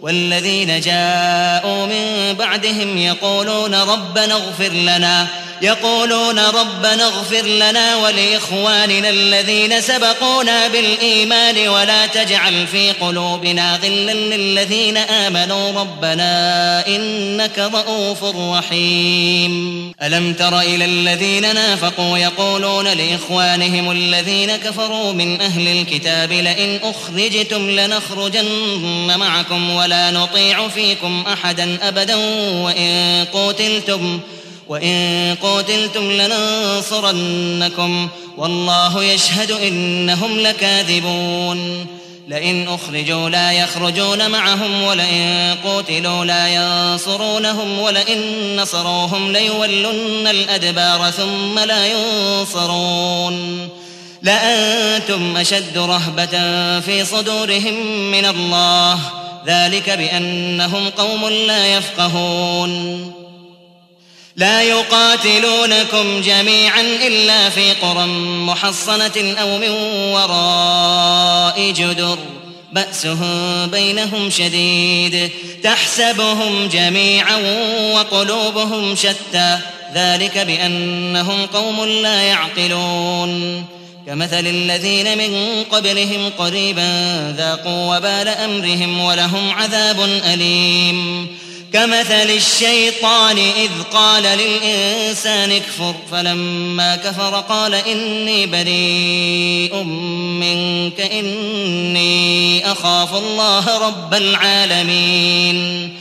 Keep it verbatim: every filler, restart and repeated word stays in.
والذين جاءوا من بعدهم يقولون ربنا اغفر لنا يقولون ربنا اغفر لنا ولإخواننا الذين سبقونا بالإيمان ولا تجعل في قلوبنا غلا للذين آمنوا ربنا إنك رؤوف رحيم. ألم تر إلى الذين نافقوا يقولون لإخوانهم الذين كفروا من أهل الكتاب لئن أخرجتم لنخرجن معكم ولا نطيع فيكم أحدا أبدا وإن قتلتم وإن قتلتم لننصرنكم والله يشهد إنهم لكاذبون. لئن أخرجوا لا يخرجون معهم ولئن قتلوا لا ينصرونهم ولئن نصروهم ليولن الأدبار ثم لا ينصرون. لأنتم أشد رهبة في صدورهم من الله ذلك بأنهم قوم لا يفقهون. لا يقاتلونكم جميعا إلا في قرى محصنة أو من وراء جدر بأسهم بينهم شديد تحسبهم جميعا وقلوبهم شتى ذلك بأنهم قوم لا يعقلون. كمثل الذين من قبلهم قريبا ذاقوا وبال أمرهم ولهم عذاب أليم. كمثل الشيطان إذ قال للإنسان اكفر فلما كفر قال إني بريء منك إني أخاف الله رب العالمين.